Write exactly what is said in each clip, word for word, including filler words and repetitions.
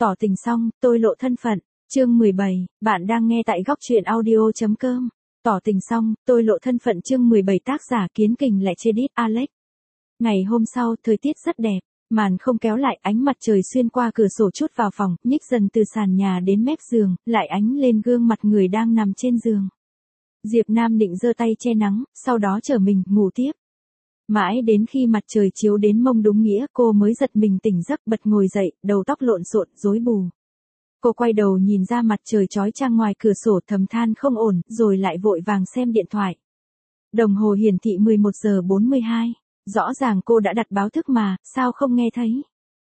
Tỏ tình xong, tôi lộ thân phận. Chương mười bảy, bạn đang nghe tại góc truyện audio.com. Tỏ tình xong, tôi lộ thân phận chương mười bảy tác giả Kiến Kình lại chê đít Alex. Ngày hôm sau, thời tiết rất đẹp, màn không kéo lại, ánh mặt trời xuyên qua cửa sổ chút vào phòng, nhích dần từ sàn nhà đến mép giường, lại ánh lên gương mặt người đang nằm trên giường. Diệp Nam định giơ tay che nắng, sau đó trở mình, ngủ tiếp. Mãi đến khi mặt trời chiếu đến mông đúng nghĩa, cô mới giật mình tỉnh giấc, bật ngồi dậy, đầu tóc lộn xộn, rối bù. Cô quay đầu nhìn ra mặt trời chói chang ngoài cửa sổ, thầm than không ổn, rồi lại vội vàng xem điện thoại. Đồng hồ hiển thị mười một giờ bốn mươi hai. Rõ ràng cô đã đặt báo thức mà, sao không nghe thấy?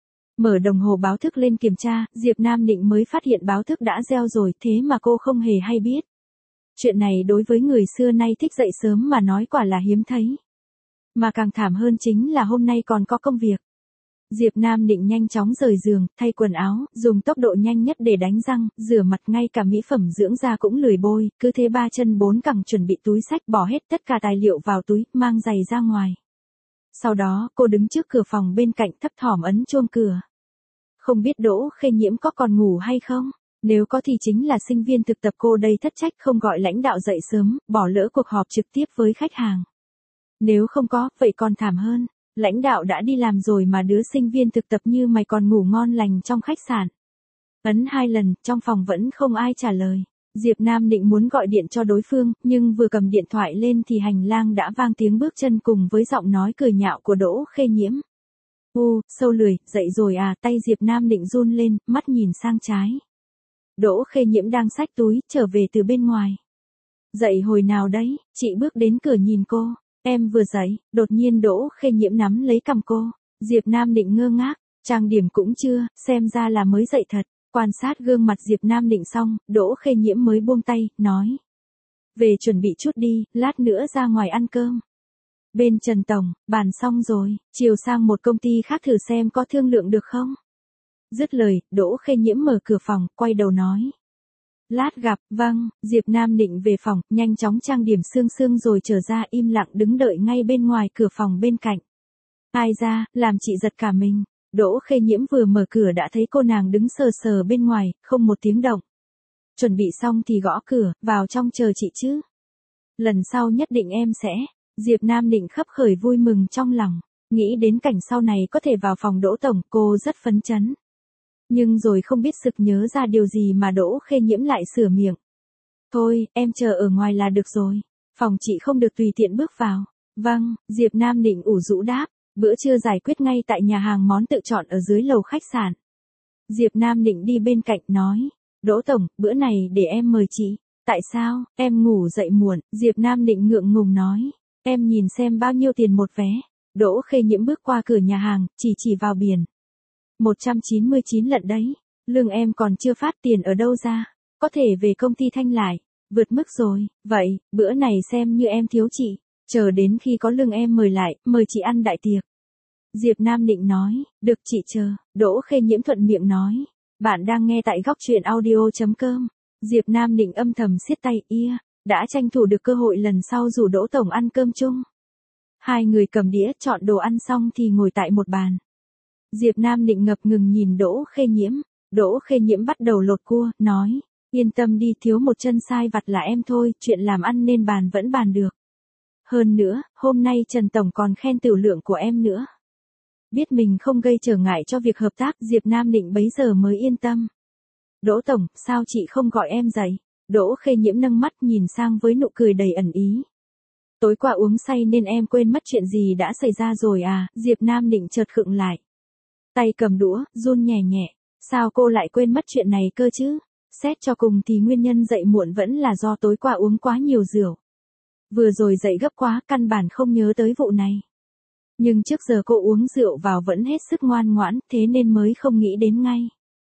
Mở đồng hồ báo thức lên kiểm tra, Diệp Nam Định mới phát hiện báo thức đã reo rồi, thế mà cô không hề hay biết. Chuyện này đối với người xưa nay thích dậy sớm mà nói quả là hiếm thấy. Mà càng thảm hơn chính là hôm nay còn có công việc. Diệp Nam Định nhanh chóng rời giường, thay quần áo, dùng tốc độ nhanh nhất để đánh răng, rửa mặt, ngay cả mỹ phẩm dưỡng da cũng lười bôi, cứ thế ba chân bốn cẳng chuẩn bị túi xách, bỏ hết tất cả tài liệu vào túi, mang giày ra ngoài. Sau đó, cô đứng trước cửa phòng bên cạnh, thấp thỏm ấn chuông cửa. Không biết Đỗ Khê Nhiễm có còn ngủ hay không? Nếu có thì chính là sinh viên thực tập, cô đây thất trách không gọi lãnh đạo dậy sớm, bỏ lỡ cuộc họp trực tiếp với khách hàng. Nếu không có, vậy còn thảm hơn. Lãnh đạo đã đi làm rồi mà đứa sinh viên thực tập như mày còn ngủ ngon lành trong khách sạn. Ấn hai lần, trong phòng vẫn không ai trả lời. Diệp Nam Định muốn gọi điện cho đối phương, nhưng vừa cầm điện thoại lên thì hành lang đã vang tiếng bước chân cùng với giọng nói cười nhạo của Đỗ Khê Nhiễm. U, sâu lười, dậy rồi à? Tay Diệp Nam Định run lên, mắt nhìn sang trái. Đỗ Khê Nhiễm đang xách túi, trở về từ bên ngoài. Dậy hồi nào đấy? Chị bước đến cửa nhìn cô. Em vừa dậy. Đột nhiên Đỗ Khê Nhiễm nắm lấy cằm cô. Diệp Nam Định ngơ ngác, trang điểm cũng chưa, xem ra là mới dậy thật. Quan sát gương mặt Diệp Nam Định xong, Đỗ Khê Nhiễm mới buông tay, nói. Về chuẩn bị chút đi, lát nữa ra ngoài ăn cơm. Bên Trần Tổng, bàn xong rồi, chiều sang một công ty khác thử xem có thương lượng được không? Dứt lời, Đỗ Khê Nhiễm mở cửa phòng, quay đầu nói. Lát gặp, vâng. Diệp Nam Định về phòng, nhanh chóng trang điểm sương sương rồi trở ra, im lặng đứng đợi ngay bên ngoài cửa phòng bên cạnh. Ai ra, làm chị giật cả mình. Đỗ Khê Nhiễm vừa mở cửa đã thấy cô nàng đứng sờ sờ bên ngoài, không một tiếng động. Chuẩn bị xong thì gõ cửa, vào trong chờ chị chứ. Lần sau nhất định em sẽ. Diệp Nam Định khấp khởi vui mừng trong lòng, nghĩ đến cảnh sau này có thể vào phòng Đỗ Tổng, cô rất phấn chấn. Nhưng rồi không biết sực nhớ ra điều gì mà Đỗ Khê Nhiễm lại sửa miệng. Thôi, em chờ ở ngoài là được rồi. Phòng chị không được tùy tiện bước vào. Vâng, Diệp Nam Định ủ rũ đáp. Bữa trưa giải quyết ngay tại nhà hàng món tự chọn ở dưới lầu khách sạn. Diệp Nam Định đi bên cạnh nói. Đỗ Tổng, bữa này để em mời chị. Tại sao? Em ngủ dậy muộn. Diệp Nam Định ngượng ngùng nói. Em nhìn xem bao nhiêu tiền một vé. Đỗ Khê Nhiễm bước qua cửa nhà hàng, chỉ chỉ vào biển. một trăm chín mươi chín lận đấy. Lương em còn chưa phát, tiền ở đâu ra? Có thể về công ty thanh lại. Vượt mức rồi. Vậy, bữa này xem như em thiếu chị. Chờ đến khi có lương em mời lại, mời chị ăn đại tiệc. Diệp Nam Định nói. Được chị chờ. Đỗ Khê Nhiễm thuận miệng nói. Bạn đang nghe tại góc truyện audio.com. Diệp Nam Định âm thầm siết tay, ia. Đã tranh thủ được cơ hội lần sau rủ Đỗ Tổng ăn cơm chung. Hai người cầm đĩa chọn đồ ăn xong thì ngồi tại một bàn. Diệp Nam Định ngập ngừng nhìn Đỗ Khê Nhiễm. Đỗ Khê Nhiễm bắt đầu lột cua, nói. Yên tâm đi, thiếu một chân sai vặt là em thôi, chuyện làm ăn nên bàn vẫn bàn được. Hơn nữa, hôm nay Trần Tổng còn khen tiểu lượng của em nữa. Biết mình không gây trở ngại cho việc hợp tác, Diệp Nam Định bấy giờ mới yên tâm. Đỗ Tổng, sao chị không gọi em dậy? Đỗ Khê Nhiễm nâng mắt nhìn sang với nụ cười đầy ẩn ý. Tối qua uống say nên em quên mất chuyện gì đã xảy ra rồi à? Diệp Nam Định chợt khựng lại. Tay cầm đũa, run nhẹ nhẹ. Sao cô lại quên mất chuyện này cơ chứ? Xét cho cùng thì nguyên nhân dậy muộn vẫn là do tối qua uống quá nhiều rượu. Vừa rồi dậy gấp quá, căn bản không nhớ tới vụ này. Nhưng trước giờ cô uống rượu vào vẫn hết sức ngoan ngoãn, thế nên mới không nghĩ đến ngay.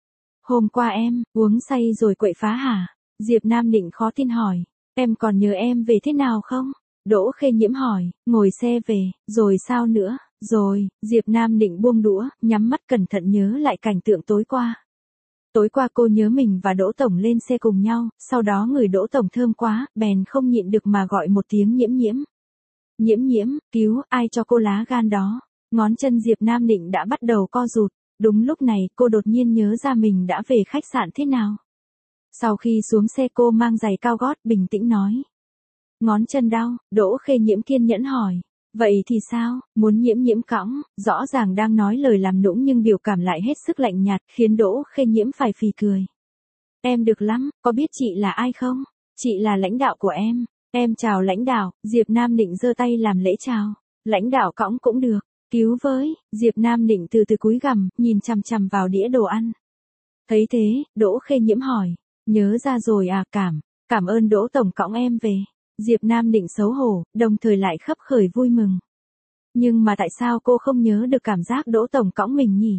Hôm qua em, uống say rồi quậy phá hả? Diệp Nam Định khó tin hỏi. Em còn nhớ em về thế nào không? Đỗ Khê Nhiễm hỏi. Ngồi xe về, rồi sao nữa? Rồi, Diệp Nam Định buông đũa, nhắm mắt cẩn thận nhớ lại cảnh tượng tối qua. Tối qua cô nhớ mình và Đỗ Tổng lên xe cùng nhau, sau đó người Đỗ Tổng thơm quá, bèn không nhịn được mà gọi một tiếng Nhiễm Nhiễm. Nhiễm Nhiễm, cứu, ai cho cô lá gan đó? Ngón chân Diệp Nam Định đã bắt đầu co rụt. Đúng lúc này cô đột nhiên nhớ ra mình đã về khách sạn thế nào. Sau khi xuống xe cô mang giày cao gót bình tĩnh nói. Ngón chân đau, Đỗ Khê Nhiễm kiên nhẫn hỏi. Vậy thì sao, muốn Nhiễm Nhiễm cõng, rõ ràng đang nói lời làm nũng nhưng biểu cảm lại hết sức lạnh nhạt, khiến Đỗ Khê Nhiễm phải phì cười. Em được lắm, có biết chị là ai không? Chị là lãnh đạo của em. Em chào lãnh đạo, Diệp Nam Định giơ tay làm lễ chào. Lãnh đạo cõng cũng được, cứu với, Diệp Nam Định từ từ cúi gằm, nhìn chằm chằm vào đĩa đồ ăn. Thấy thế, Đỗ Khê Nhiễm hỏi, nhớ ra rồi à, cảm, cảm ơn Đỗ Tổng cõng em về. Diệp Nam Định xấu hổ, đồng thời lại khấp khởi vui mừng. Nhưng mà tại sao cô không nhớ được cảm giác Đỗ Tổng cõng mình nhỉ?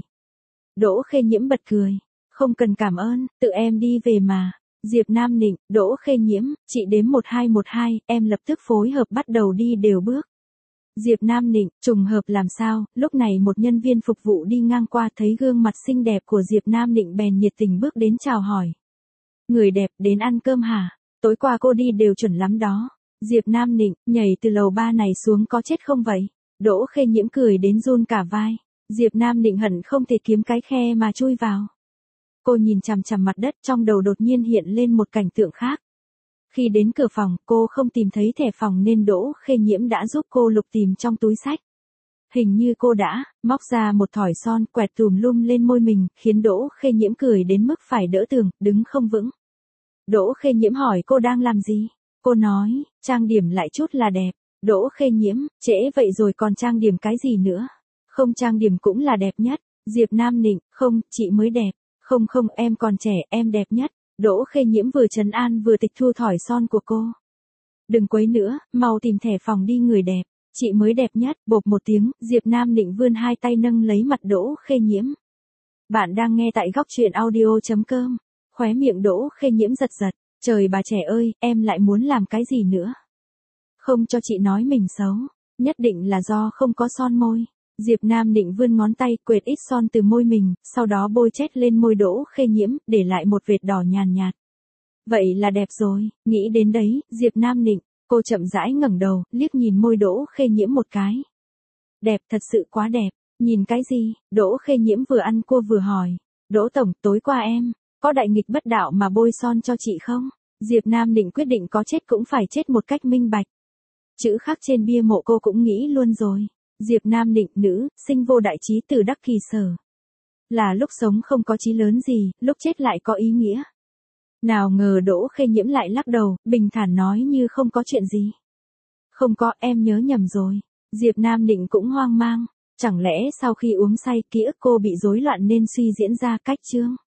Đỗ Khê Nhiễm bật cười, không cần cảm ơn, tự em đi về mà. Diệp Nam Định, Đỗ Khê Nhiễm, chị đếm một hai một hai, em lập tức phối hợp bắt đầu đi đều bước. Diệp Nam Định, trùng hợp làm sao, lúc này một nhân viên phục vụ đi ngang qua thấy gương mặt xinh đẹp của Diệp Nam Định bèn nhiệt tình bước đến chào hỏi. Người đẹp, đến ăn cơm hả? Tối qua cô đi đều chuẩn lắm đó. Diệp Nam Định, nhảy từ lầu ba này xuống có chết không vậy? Đỗ Khê Nhiễm cười đến run cả vai. Diệp Nam Định hận không thể kiếm cái khe mà chui vào. Cô nhìn chằm chằm mặt đất, trong đầu đột nhiên hiện lên một cảnh tượng khác. Khi đến cửa phòng, cô không tìm thấy thẻ phòng nên Đỗ Khê Nhiễm đã giúp cô lục tìm trong túi xách. Hình như cô đã móc ra một thỏi son quẹt tùm lum lên môi mình, khiến Đỗ Khê Nhiễm cười đến mức phải đỡ tường, đứng không vững. Đỗ Khê Nhiễm hỏi cô đang làm gì? Cô nói, trang điểm lại chút là đẹp. Đỗ Khê Nhiễm, trễ vậy rồi còn trang điểm cái gì nữa? Không trang điểm cũng là đẹp nhất. Diệp Nam Định, không, chị mới đẹp. Không không, em còn trẻ, em đẹp nhất. Đỗ Khê Nhiễm vừa trấn an vừa tịch thu thỏi son của cô. Đừng quấy nữa, mau tìm thẻ phòng đi người đẹp. Chị mới đẹp nhất, bộp một tiếng, Diệp Nam Định vươn hai tay nâng lấy mặt Đỗ Khê Nhiễm. Bạn đang nghe tại góc truyện audio chấm com. Khóe miệng Đỗ Khê Nhiễm giật giật. Trời bà trẻ ơi, em lại muốn làm cái gì nữa? Không cho chị nói mình xấu. Nhất định là do không có son môi. Diệp Nam Định vươn ngón tay quệt ít son từ môi mình, sau đó bôi chét lên môi Đỗ Khê Nhiễm, để lại một vệt đỏ nhàn nhạt. Vậy là đẹp rồi, nghĩ đến đấy, Diệp Nam Định, cô chậm rãi ngẩng đầu, liếc nhìn môi Đỗ Khê Nhiễm một cái. Đẹp, thật sự quá đẹp. Nhìn cái gì? Đỗ Khê Nhiễm vừa ăn cua vừa hỏi. Đỗ Tổng, tối qua em có đại nghịch bất đạo mà bôi son cho chị không? Diệp Nam Định quyết định có chết cũng phải chết một cách minh bạch. Chữ khắc trên bia mộ cô cũng nghĩ luôn rồi. Diệp Nam Định, nữ, sinh vô đại trí từ đắc kỳ sở. Là lúc sống không có chí lớn gì, lúc chết lại có ý nghĩa. Nào ngờ Đỗ Khê Nhiễm lại lắc đầu, bình thản nói như không có chuyện gì. Không có, em nhớ nhầm rồi. Diệp Nam Định cũng hoang mang. Chẳng lẽ sau khi uống say ký ức cô bị rối loạn nên suy diễn ra cách chương?